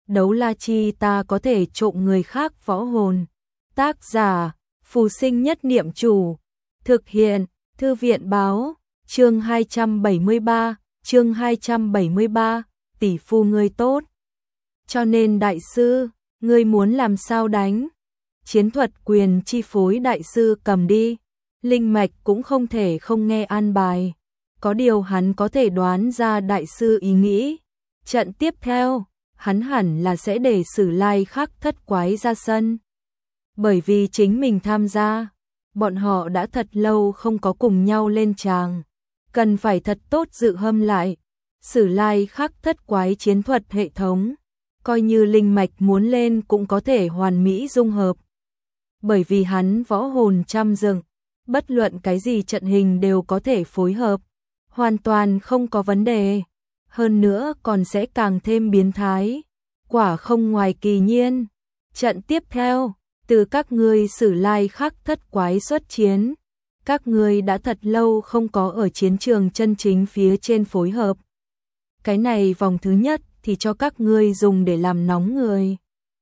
đấu la chi ta có thể trộm người khác võ hồn. Tác giả, Phù Sinh Nhất Niệm Chủ. Thực hiện, Thư viện báo, chương 273, tỷ phu ngươi tốt. Cho nên đại sư, ngươi muốn làm sao đánh? Chiến thuật quyền chi phối đại sư cầm đi. Linh mạch cũng không thể không nghe an bài. Có điều hắn có thể đoán ra đại sư ý nghĩ. Trận tiếp theo, hắn hẳn là sẽ để Sử Lai Khắc Thất Quái ra sân. Bởi vì chính mình tham gia, bọn họ đã thật lâu không có cùng nhau lên tràng. Cần phải thật tốt dự hâm lại. Sử Lai Khắc Thất Quái chiến thuật hệ thống, coi như linh mạch muốn lên cũng có thể hoàn mỹ dung hợp. Bởi vì hắn võ hồn trăm dựng, bất luận cái gì trận hình đều có thể phối hợp, hoàn toàn không có vấn đề. Hơn nữa còn sẽ càng thêm biến thái, quả không ngoài kỳ nhiên. Trận tiếp theo, từ các ngươi Sử Lai Khắc Thất Quái xuất chiến, các ngươi đã thật lâu không có ở chiến trường chân chính phía trên phối hợp. Cái này vòng thứ nhất thì cho các ngươi dùng để làm nóng người.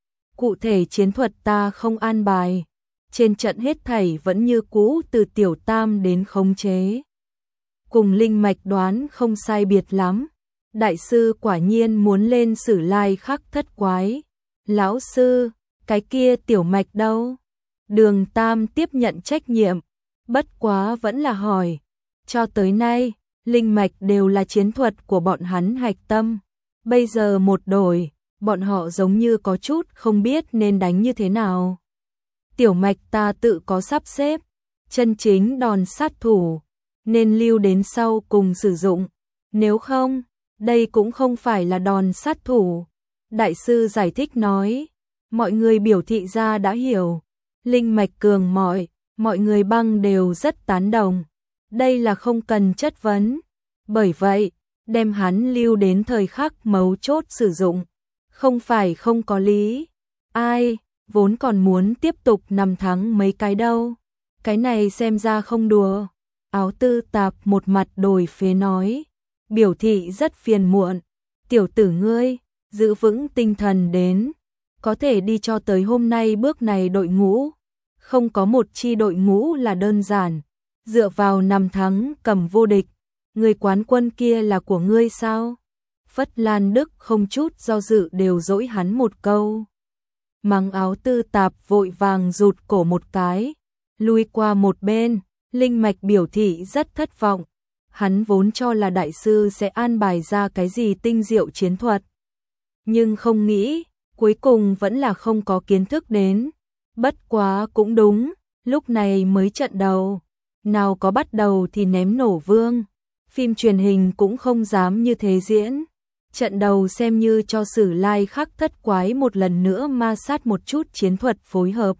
Cụ thể chiến thuật ta không an bài, trên trận hết thảy vẫn như cũ từ tiểu tam đến khống chế. Cùng linh mạch đoán không sai biệt lắm. Đại sư quả nhiên muốn lên Sử Lai Khắc Thất Quái. Lão sư, cái kia tiểu mạch đâu? Đường Tam tiếp nhận trách nhiệm, bất quá vẫn là hỏi. Cho tới nay, linh mạch đều là chiến thuật của bọn hắn hạch tâm. Bây giờ một đổi, bọn họ giống như có chút không biết nên đánh như thế nào. Tiểu mạch ta tự có sắp xếp, chân chính đòn sát thủ, nên lưu đến sau cùng sử dụng. Nếu không, đây cũng không phải là đòn sát thủ. Đại sư giải thích nói, mọi người biểu thị ra đã hiểu. Linh mạch cường mọi người băng đều rất tán đồng. Đây là không cần chất vấn. Bởi vậy, đem hắn lưu đến thời khắc mấu chốt sử dụng. Không phải không có lý. Ai, vốn còn muốn tiếp tục nằm thắng mấy cái đâu. Cái này xem ra không đùa. Áo Tư Tạp một mặt đổi phế nói, biểu thị rất phiền muộn. Tiểu tử ngươi, giữ vững tinh thần đến. Có thể đi cho tới hôm nay bước này đội ngũ. Không có một chi đội ngũ là đơn giản. Dựa vào năm thắng cầm vô địch. Người quán quân kia là của ngươi sao? Phất Lan Đức không chút do dự đều dỗi hắn một câu. Mắng Áo Tư Tạp vội vàng rụt cổ một cái, lui qua một bên. Linh mạch biểu thị rất thất vọng. Hắn vốn cho là đại sư sẽ an bài ra cái gì tinh diệu chiến thuật. Nhưng không nghĩ, cuối cùng vẫn là không có kiến thức đến. Bất quá cũng đúng, lúc này mới trận đầu. Nào có bắt đầu thì ném nổ vương. Phim truyền hình cũng không dám như thế diễn. Trận đầu xem như cho Sử Lai Khắc Thất Quái một lần nữa ma sát một chút chiến thuật phối hợp.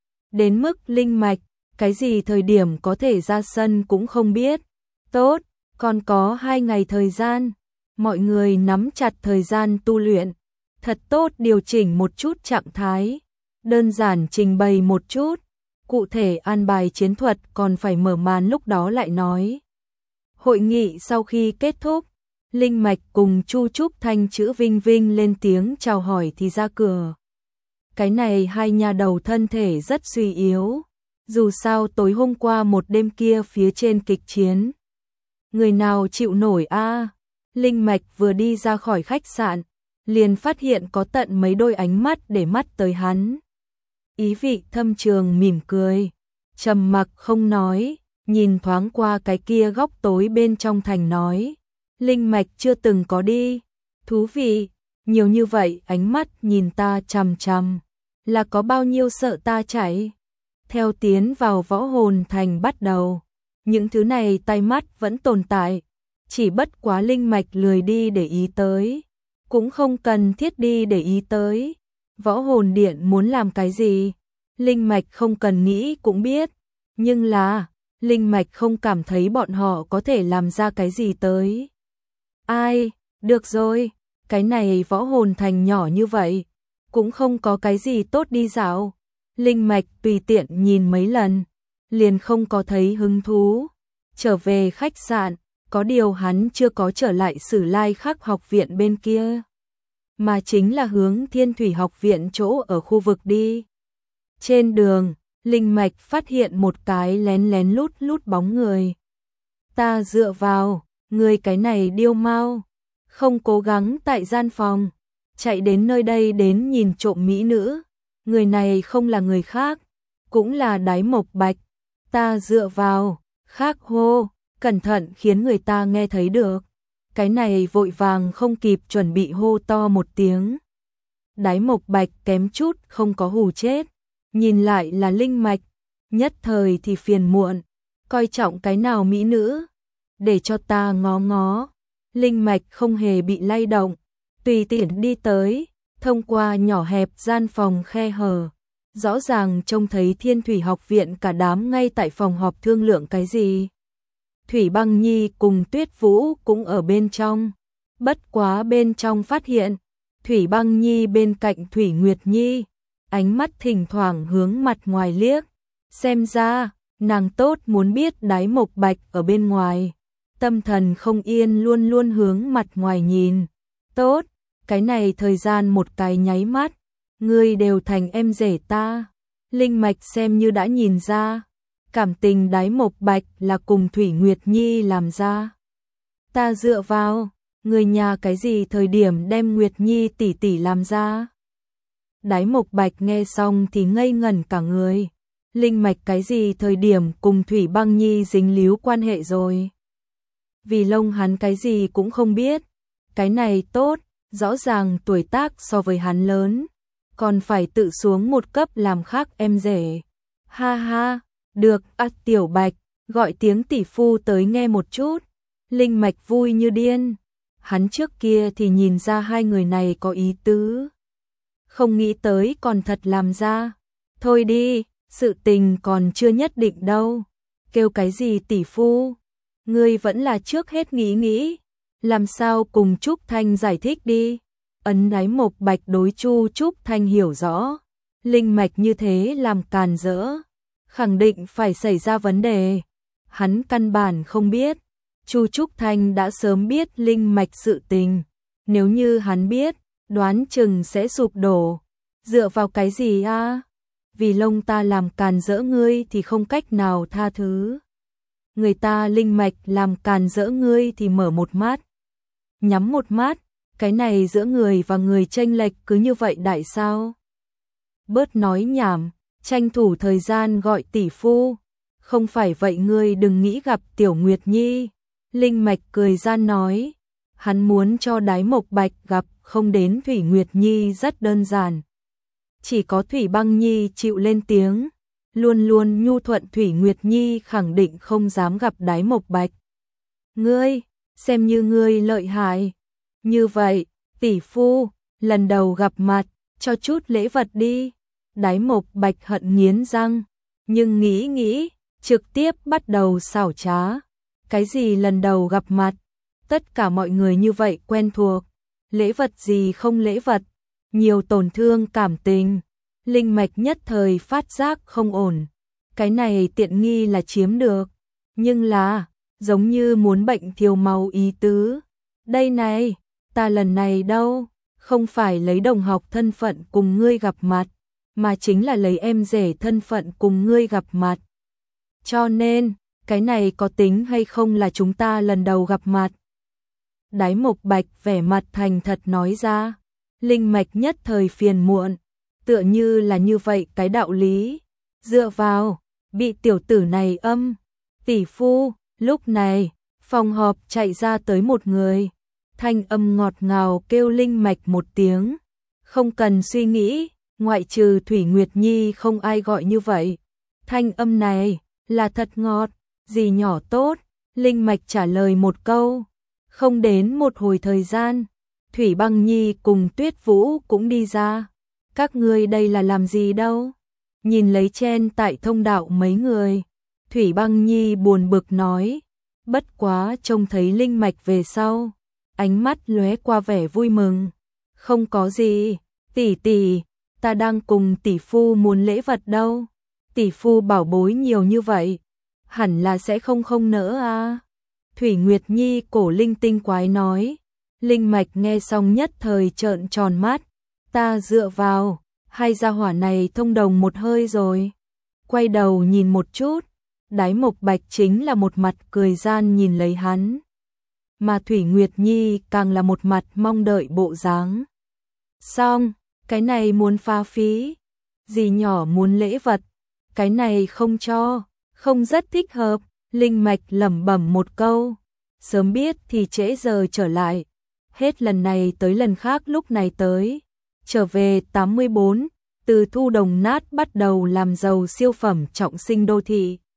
Đến mức linh mạch, cái gì thời điểm có thể ra sân cũng không biết. Tốt, còn có 2 ngày thời gian. Mọi người nắm chặt thời gian tu luyện. Thật tốt điều chỉnh một chút trạng thái. Đơn giản trình bày một chút. Cụ thể an bài chiến thuật còn phải mở màn lúc đó lại nói. Hội nghị sau khi kết thúc, Linh mạch cùng Chu Trúc Thanh chữ Vinh Vinh lên tiếng chào hỏi thì ra cửa. Cái này hai nhà đầu thân thể rất suy yếu. Dù sao tối hôm qua một đêm kia phía trên kịch chiến. Người nào chịu nổi a? Linh mạch vừa đi ra khỏi khách sạn, liền phát hiện có tận mấy đôi ánh mắt để mắt tới hắn. Ý vị thâm trường mỉm cười, trầm mặc không nói, nhìn thoáng qua cái kia góc tối bên trong thành nói. Linh mạch chưa từng có đi. Thú vị, nhiều như vậy ánh mắt nhìn ta chằm chằm. Là có bao nhiêu sợ ta chạy? Theo tiến vào võ hồn thành bắt đầu, những thứ này tai mắt vẫn tồn tại, chỉ bất quá linh mạch lười đi để ý tới, cũng không cần thiết đi để ý tới. Võ hồn điện muốn làm cái gì, linh mạch không cần nghĩ cũng biết, nhưng là linh mạch không cảm thấy bọn họ có thể làm ra cái gì tới. Ai, được rồi, cái này võ hồn thành nhỏ như vậy, cũng không có cái gì tốt đi dạo. Linh mạch tùy tiện nhìn mấy lần, liền không có thấy hứng thú. Trở về khách sạn, có điều hắn chưa có trở lại Sử Lai Khắc học viện bên kia. mà chính là hướng Thiên Thủy Học Viện chỗ ở khu vực đi. Trên đường, Linh Mạch phát hiện một cái lén lén lút lút bóng người. Ta dựa vào, người cái này điêu mau, không cố gắng tại gian phòng, chạy đến nơi đây đến nhìn trộm mỹ nữ. Người này không là người khác, cũng là Đái Mộc Bạch. Ta dựa vào, khác hô, cẩn thận khiến người ta nghe thấy được. Cái này vội vàng không kịp chuẩn bị hô to một tiếng. Đái Mộc Bạch kém chút không có hù chết, nhìn lại là Linh Mạch, nhất thời thì phiền muộn, coi trọng cái nào mỹ nữ, để cho ta ngó ngó. Linh Mạch không hề bị lay động, tùy tiện đi tới, thông qua nhỏ hẹp gian phòng khe hở, rõ ràng trông thấy Thiên Thủy Học Viện cả đám ngay tại phòng họp thương lượng cái gì. Thủy Băng Nhi cùng Tuyết Vũ cũng ở bên trong, bất quá bên trong phát hiện Thủy Băng Nhi bên cạnh Thủy Nguyệt Nhi, ánh mắt thỉnh thoảng hướng mặt ngoài liếc, xem ra nàng tốt muốn biết Đái Mộc Bạch ở bên ngoài, tâm thần không yên luôn luôn hướng mặt ngoài nhìn. Tốt, cái này thời gian một cái nháy mắt, ngươi đều thành em rể ta. Linh Mạch xem như đã nhìn ra, cảm tình Đái Mộc Bạch là cùng Thủy Nguyệt Nhi làm ra. Ta dựa vào, người nhà cái gì thời điểm đem Nguyệt Nhi tỷ tỷ làm ra. Đái Mộc Bạch nghe xong thì ngây ngẩn cả người. Linh Mạch cái gì thời điểm cùng Thủy Băng Nhi dính líu quan hệ rồi. Vì Long hắn cái gì cũng không biết. Cái này tốt, rõ ràng tuổi tác so với hắn lớn, còn phải tự xuống một cấp làm khác em rể. Ha ha, được, Tiểu Bạch, gọi tiếng tỷ phu tới nghe một chút. Linh Mạch vui như điên. Hắn trước kia thì nhìn ra hai người này có ý tứ, không nghĩ tới còn thật làm ra. Thôi đi, sự tình còn chưa nhất định đâu. Kêu cái gì tỷ phu? Ngươi vẫn là trước hết nghĩ nghĩ, làm sao cùng Trúc Thanh giải thích đi. Ấn Đái Mộc Bạch đối Chu Trúc Thanh hiểu rõ, Linh Mạch như thế làm càn rỡ, khẳng định phải xảy ra vấn đề. Hắn căn bản không biết, Chu Trúc Thanh đã sớm biết Linh Mạch sự tình, nếu như hắn biết, đoán chừng sẽ sụp đổ. Dựa vào cái gì a? Vì Long ta làm càn rỡ ngươi thì không cách nào tha thứ. Người ta Linh Mạch làm càn rỡ ngươi thì mở một mắt, nhắm một mắt, cái này giữa người và người chênh lệch cứ như vậy đại sao? Bớt nói nhảm, tranh thủ thời gian gọi tỷ phu. Không phải vậy ngươi đừng nghĩ gặp Tiểu Nguyệt Nhi. Linh Mạch cười gian nói, hắn muốn cho Đái Mộc Bạch gặp không đến Thủy Nguyệt Nhi rất đơn giản. Chỉ có Thủy Băng Nhi chịu lên tiếng, luôn luôn nhu thuận Thủy Nguyệt Nhi khẳng định không dám gặp Đái Mộc Bạch. Ngươi, xem như ngươi lợi hại. Như vậy, tỷ phu, lần đầu gặp mặt, cho chút lễ vật đi. Đái Mộc Bạch hận nghiến răng, nhưng nghĩ nghĩ, trực tiếp bắt đầu xảo trá. Cái gì lần đầu gặp mặt, tất cả mọi người như vậy quen thuộc, lễ vật gì không lễ vật, nhiều tổn thương cảm tình. Linh Mạch nhất thời phát giác không ổn, cái này tiện nghi là chiếm được, nhưng là, giống như muốn bệnh thiêu máu ý tứ. Đây này, ta lần này đâu, không phải lấy đồng học thân phận cùng ngươi gặp mặt, mà chính là lấy em rể thân phận cùng ngươi gặp mặt. Cho nên, cái này có tính hay không là chúng ta lần đầu gặp mặt? Đái Mộc Bạch vẻ mặt thành thật nói ra. Linh Mạch nhất thời phiền muộn, tựa như là như vậy cái đạo lý. Dựa vào, bị tiểu tử này âm. Tỷ phu, lúc này, phòng họp chạy ra tới một người. Thanh âm ngọt ngào kêu Linh Mạch một tiếng. Không cần suy nghĩ, ngoại trừ Thủy Nguyệt Nhi không ai gọi như vậy. Thanh âm này, là thật ngọt, gì nhỏ tốt. Linh Mạch trả lời một câu. Không đến một hồi thời gian, Thủy Băng Nhi cùng Tuyết Vũ cũng đi ra. Các ngươi đây là làm gì đâu? Nhìn lấy chen tại thông đạo mấy người, Thủy Băng Nhi buồn bực nói. Bất quá trông thấy Linh Mạch về sau, ánh mắt lóe qua vẻ vui mừng. Không có gì, tỷ tỷ, ta đang cùng tỷ phu muốn lễ vật đâu. Tỷ phu bảo bối nhiều như vậy, hẳn là sẽ không nỡ à. Thủy Nguyệt Nhi cổ linh tinh quái nói, Linh Mạch nghe xong nhất thời trợn tròn mắt, ta dựa vào, hay gia hỏa này thông đồng một hơi rồi. Quay đầu nhìn một chút, Đái Mộc Bạch chính là một mặt cười gian nhìn lấy hắn. Mà Thủy Nguyệt Nhi càng là một mặt mong đợi bộ dáng. Xong, cái này muốn pha phí, dì nhỏ muốn lễ vật, cái này không cho, không rất thích hợp. Linh Mạch lẩm bẩm một câu, sớm biết thì trễ giờ trở lại, hết lần này tới lần khác lúc này tới. Trở về 84, từ thu đồng nát bắt đầu làm giàu siêu phẩm trọng sinh đô thị.